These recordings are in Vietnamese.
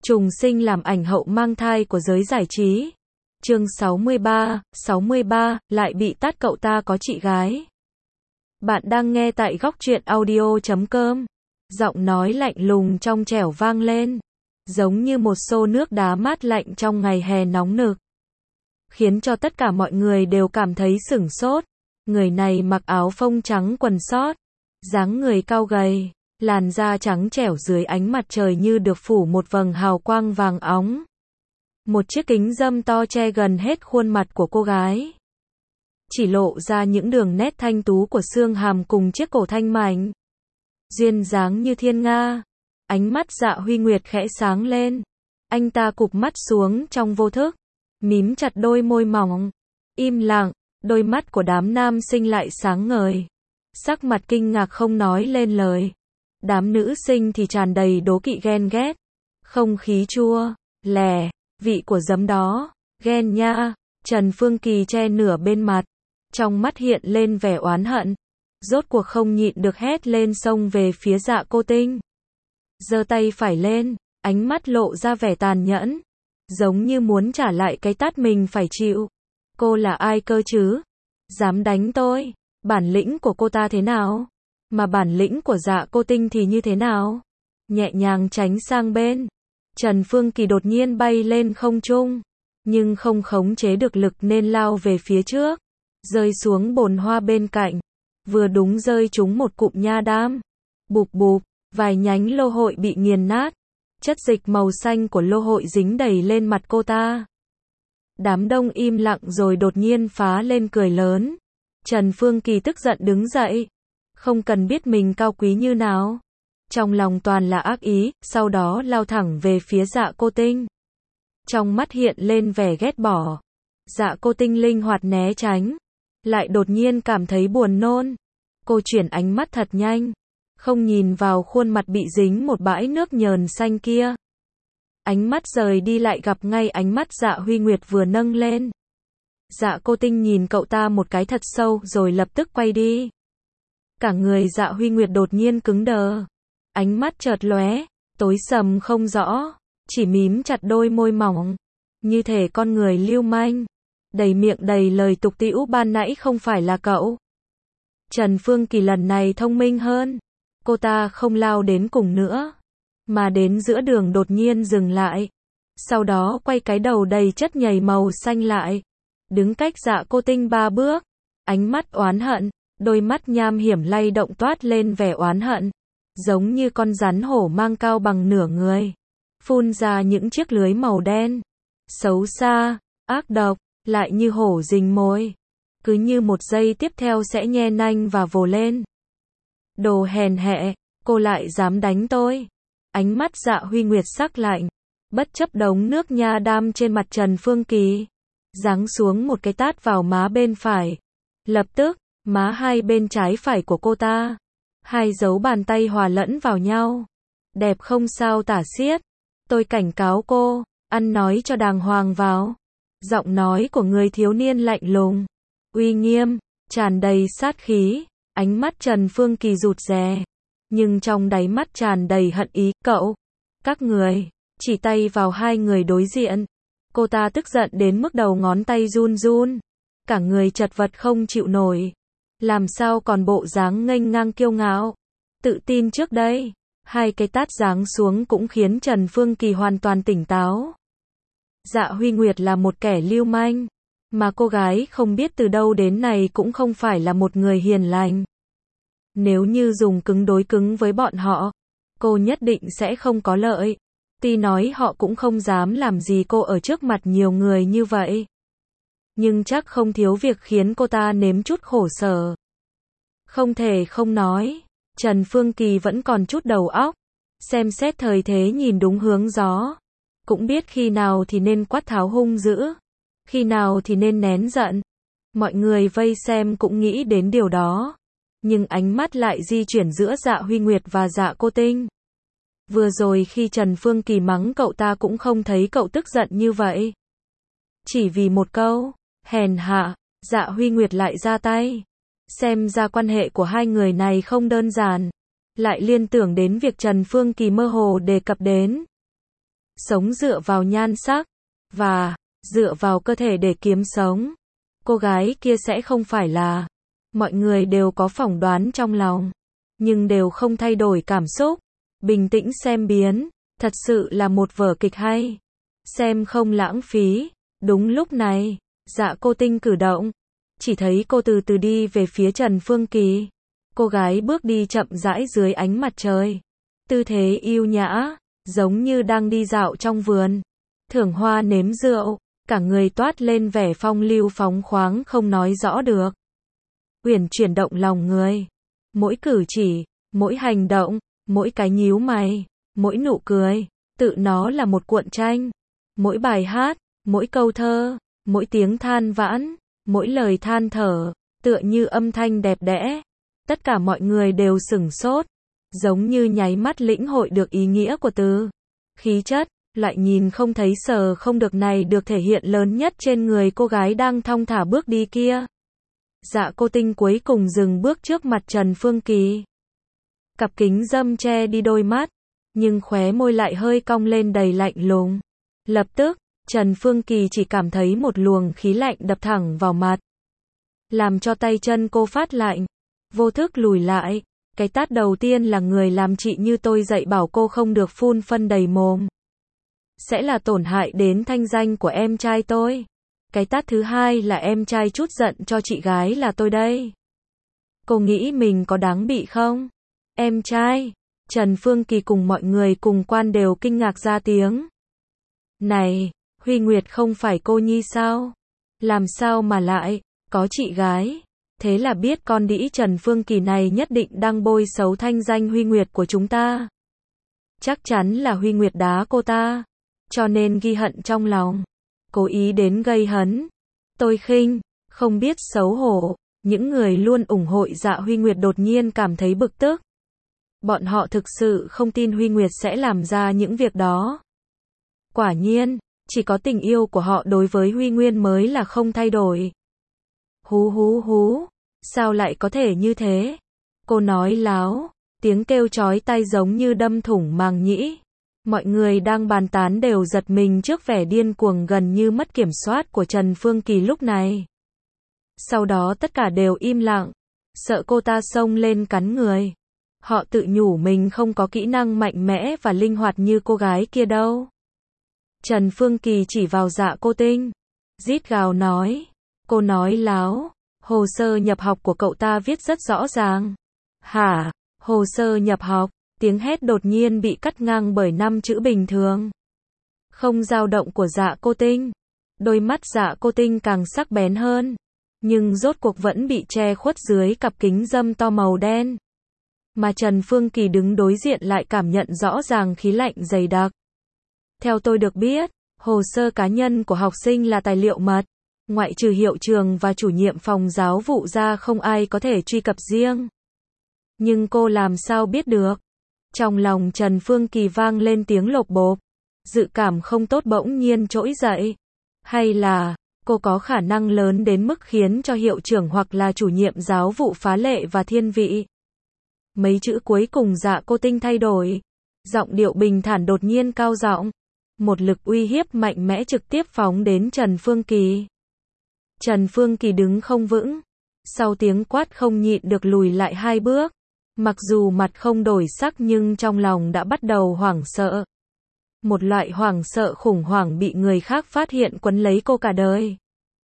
Trùng sinh làm ảnh hậu mang thai của giới giải trí. Chương 63, lại bị tát cậu ta có chị gái. Bạn đang nghe tại Góc Truyện Audio.com. Giọng nói lạnh lùng trong trẻo vang lên, giống như một xô nước đá mát lạnh trong ngày hè nóng nực, khiến cho tất cả mọi người đều cảm thấy sửng sốt. Người này mặc áo phông trắng quần sót, dáng người cao gầy, làn da trắng trẻo dưới ánh mặt trời như được phủ một vầng hào quang vàng óng. Một chiếc kính râm to che gần hết khuôn mặt của cô gái, chỉ lộ ra những đường nét thanh tú của xương hàm cùng chiếc cổ thanh mảnh, duyên dáng như thiên nga. Ánh mắt Dạ Huy Nguyệt khẽ sáng lên, anh ta cụp mắt xuống trong vô thức, mím chặt đôi môi mỏng, im lặng. Đôi mắt của đám nam sinh lại sáng ngời, sắc mặt kinh ngạc không nói lên lời. Đám nữ sinh thì tràn đầy đố kỵ ghen ghét. Không khí chua lè, vị của giấm đó, ghen nha. Trần Phương Kỳ che nửa bên mặt, trong mắt hiện lên vẻ oán hận, rốt cuộc không nhịn được hét lên xông về phía Dạ Cô Tinh. Giơ tay phải lên, ánh mắt lộ ra vẻ tàn nhẫn, giống như muốn trả lại cái tát mình phải chịu. Cô là ai cơ chứ? Dám đánh tôi? Bản lĩnh của cô ta thế nào? Mà bản lĩnh của Dạ Cô Tinh thì như thế nào? Nhẹ nhàng tránh sang bên, Trần Phương Kỳ đột nhiên bay lên không trung, nhưng không khống chế được lực nên lao về phía trước, rơi xuống bồn hoa bên cạnh, vừa đúng rơi trúng một cụm nha đam. Bụp bụp, vài nhánh lô hội bị nghiền nát, chất dịch màu xanh của lô hội dính đầy lên mặt cô ta. Đám đông im lặng rồi đột nhiên phá lên cười lớn. Trần Phương Kỳ tức giận đứng dậy, không cần biết mình cao quý như nào, trong lòng toàn là ác ý, sau đó lao thẳng về phía Dạ Cô Tinh. Trong mắt hiện lên vẻ ghét bỏ. Dạ Cô Tinh linh hoạt né tránh, lại đột nhiên cảm thấy buồn nôn. Cô chuyển ánh mắt thật nhanh, không nhìn vào khuôn mặt bị dính một bãi nước nhờn xanh kia. Ánh mắt rời đi lại gặp ngay ánh mắt Dạ Huy Nguyệt vừa nâng lên. Dạ Cô Tinh nhìn cậu ta một cái thật sâu rồi lập tức quay đi. Cả người Dạ Huy Nguyệt đột nhiên cứng đờ, ánh mắt chợt lóe, tối sầm không rõ, chỉ mím chặt đôi môi mỏng, như thể con người lưu manh, đầy miệng đầy lời tục tĩu ban nãy không phải là cậu. Trần Phương Kỳ lần này thông minh hơn, cô ta không lao đến cùng nữa, mà đến giữa đường đột nhiên dừng lại, sau đó quay cái đầu đầy chất nhầy màu xanh lại, đứng cách Dạ Cô Tinh 3 bước, ánh mắt oán hận, đôi mắt nham hiểm lay động toát lên vẻ oán hận, giống như con rắn hổ mang cao bằng nửa người, phun ra những chiếc lưới màu đen, xấu xa, ác độc, lại như hổ rình mồi, cứ như một giây tiếp theo sẽ nhe nanh và vồ lên. Đồ hèn hẹ, cô lại dám đánh tôi? Ánh mắt Dạ Huy Nguyệt sắc lạnh, bất chấp đống nước nha đam trên mặt Trần Phương Kỳ, giáng xuống một cái tát vào má bên phải. Lập tức, má hai bên trái phải của cô ta, hai dấu bàn tay hòa lẫn vào nhau, đẹp không sao tả xiết. Tôi cảnh cáo cô, ăn nói cho đàng hoàng vào. Giọng nói của người thiếu niên lạnh lùng, uy nghiêm, tràn đầy sát khí. Ánh mắt Trần Phương Kỳ rụt rè, nhưng trong đáy mắt tràn đầy hận ý. Cậu, các người, chỉ tay vào hai người đối diện. Cô ta tức giận đến mức đầu ngón tay run run, cả người chật vật không chịu nổi, làm sao còn bộ dáng nghênh ngang kiêu ngạo, tự tin trước đây. Hai cái tát giáng xuống cũng khiến Trần Phương Kỳ hoàn toàn tỉnh táo. Dạ Huy Nguyệt là một kẻ lưu manh, mà cô gái không biết từ đâu đến này cũng không phải là một người hiền lành. Nếu như dùng cứng đối cứng với bọn họ, cô nhất định sẽ không có lợi. Tuy nói họ cũng không dám làm gì cô ở trước mặt nhiều người như vậy, nhưng chắc không thiếu việc khiến cô ta nếm chút khổ sở. Không thể không nói, Trần Phương Kỳ vẫn còn chút đầu óc, xem xét thời thế nhìn đúng hướng gió, cũng biết khi nào thì nên quát tháo hung dữ, khi nào thì nên nén giận. Mọi người vây xem cũng nghĩ đến điều đó, nhưng ánh mắt lại di chuyển giữa Dạ Huy Nguyệt và Dạ Cô Tinh. Vừa rồi khi Trần Phương Kỳ mắng cậu ta cũng không thấy cậu tức giận như vậy. Chỉ vì một câu, hèn hạ, Dạ Huy Nguyệt lại ra tay. Xem ra quan hệ của hai người này không đơn giản. Lại liên tưởng đến việc Trần Phương Kỳ mơ hồ đề cập đến. sống dựa vào nhan sắc, và dựa vào cơ thể để kiếm sống. Cô gái kia sẽ không phải là. Mọi người đều có phỏng đoán trong lòng, nhưng đều không thay đổi cảm xúc. Bình tĩnh xem biến, thật sự là một vở kịch hay. Xem không lãng phí. Đúng lúc này, Dạ Cô Tinh cử động. Chỉ thấy cô từ từ đi về phía Trần Phương Kỳ. Cô gái bước đi chậm rãi dưới ánh mặt trời. Tư thế yêu nhã, giống như đang đi dạo trong vườn. Thưởng hoa nếm rượu, cả người toát lên vẻ phong lưu phóng khoáng không nói rõ được. Uyển chuyển động lòng người. Mỗi cử chỉ, mỗi hành động, mỗi cái nhíu mày, mỗi nụ cười, tự nó là một cuộn tranh. Mỗi bài hát, mỗi câu thơ, mỗi tiếng than vãn, mỗi lời than thở, tựa như âm thanh đẹp đẽ. Tất cả mọi người đều sửng sốt, giống như nháy mắt lĩnh hội được ý nghĩa của từ. Khí chất, loại nhìn không thấy sờ không được này được thể hiện lớn nhất trên người cô gái đang thong thả bước đi kia. Dạ Cô Tinh cuối cùng dừng bước trước mặt Trần Phương Kỳ. Cặp kính râm che đi đôi mắt, nhưng khóe môi lại hơi cong lên đầy lạnh lùng. Lập tức, Trần Phương Kỳ chỉ cảm thấy một luồng khí lạnh đập thẳng vào mặt, làm cho tay chân cô phát lạnh, vô thức lùi lại. Cái tát đầu tiên là người làm chị như tôi dạy bảo cô không được phun phân đầy mồm. Sẽ là tổn hại đến thanh danh của em trai tôi. Cái tát thứ hai là em trai trút giận cho chị gái là tôi đây. Cô nghĩ mình có đáng bị không? Em trai. Trần Phương Kỳ cùng mọi người cùng quan đều kinh ngạc ra tiếng. Này, Huy Nguyệt không phải cô nhi sao? Làm sao mà lại có chị gái? Thế là biết con đĩ Trần Phương Kỳ này nhất định đang bôi xấu thanh danh Huy Nguyệt của chúng ta. Chắc chắn là Huy Nguyệt đá cô ta, cho nên ghi hận trong lòng, cố ý đến gây hấn. Tôi khinh, không biết xấu hổ. Những người luôn ủng hộ Dạ Huy Nguyệt đột nhiên cảm thấy bực tức. Bọn họ thực sự không tin Huy Nguyệt sẽ làm ra những việc đó. Quả nhiên, chỉ có tình yêu của họ đối với Huy Nguyên mới là không thay đổi. Hú hú hú, sao lại có thể như thế? Cô nói láo, tiếng kêu chói tai giống như đâm thủng màng nhĩ. Mọi người đang bàn tán đều giật mình trước vẻ điên cuồng gần như mất kiểm soát của Trần Phương Kỳ lúc này. Sau đó tất cả đều im lặng, sợ cô ta xông lên cắn người. Họ tự nhủ mình không có kỹ năng mạnh mẽ và linh hoạt như cô gái kia đâu. Trần Phương Kỳ chỉ vào Dạ Cô Tinh, rít gào nói. Cô nói láo, hồ sơ nhập học của cậu ta viết rất rõ ràng. Hả? Hồ sơ nhập học? Tiếng hét đột nhiên bị cắt ngang bởi 5 chữ bình thường. Không dao động của Dạ Cô Tinh. Đôi mắt Dạ Cô Tinh càng sắc bén hơn, nhưng rốt cuộc vẫn bị che khuất dưới cặp kính râm to màu đen. Mà Trần Phương Kỳ đứng đối diện lại cảm nhận rõ ràng khí lạnh dày đặc. Theo tôi được biết, hồ sơ cá nhân của học sinh là tài liệu mật. Ngoại trừ hiệu trưởng và chủ nhiệm phòng giáo vụ ra không ai có thể truy cập riêng. Nhưng cô làm sao biết được? Trong lòng Trần Phương Kỳ vang lên tiếng lộp bộp. Dự cảm không tốt bỗng nhiên trỗi dậy. Hay là, cô có khả năng lớn đến mức khiến cho hiệu trưởng hoặc là chủ nhiệm giáo vụ phá lệ và thiên vị. Mấy chữ cuối cùng Dạ Cô Tinh thay đổi. Giọng điệu bình thản đột nhiên cao giọng. Một lực uy hiếp mạnh mẽ trực tiếp phóng đến Trần Phương Kỳ. Trần Phương Kỳ đứng không vững. Sau tiếng quát không nhịn được lùi lại 2 bước. Mặc dù mặt không đổi sắc nhưng trong lòng đã bắt đầu hoảng sợ. Một loại hoảng sợ khủng hoảng bị người khác phát hiện quấn lấy cô cả đời.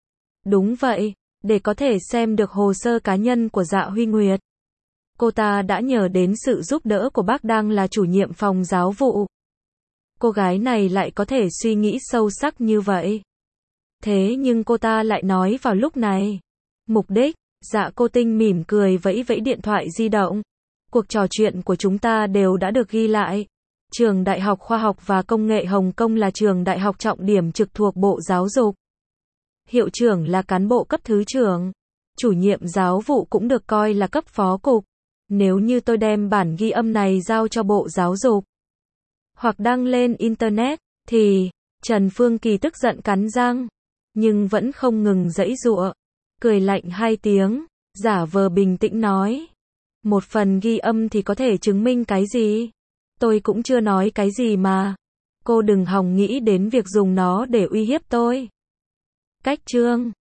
Đúng vậy, để có thể xem được hồ sơ cá nhân của Dạ Huy Nguyệt, cô ta đã nhờ đến sự giúp đỡ của bác đang là chủ nhiệm phòng giáo vụ. Cô gái này lại có thể suy nghĩ sâu sắc như vậy. Thế nhưng cô ta lại nói vào lúc này. Mục đích, Dạ Cô Tinh mỉm cười vẫy vẫy điện thoại di động. Cuộc trò chuyện của chúng ta đều đã được ghi lại. Trường Đại học Khoa học và Công nghệ Hồng Kông là trường đại học trọng điểm trực thuộc Bộ Giáo dục. Hiệu trưởng là cán bộ cấp thứ trưởng. Chủ nhiệm giáo vụ cũng được coi là cấp phó cục. Nếu như tôi đem bản ghi âm này giao cho Bộ Giáo dục hoặc đăng lên Internet, thì Trần Phương Kỳ tức giận cắn răng, nhưng vẫn không ngừng giãy giụa, cười lạnh 2 tiếng, giả vờ bình tĩnh nói. Một phần ghi âm thì có thể chứng minh cái gì? Tôi cũng chưa nói cái gì mà. Cô đừng hòng nghĩ đến việc dùng nó để uy hiếp tôi. Cách chương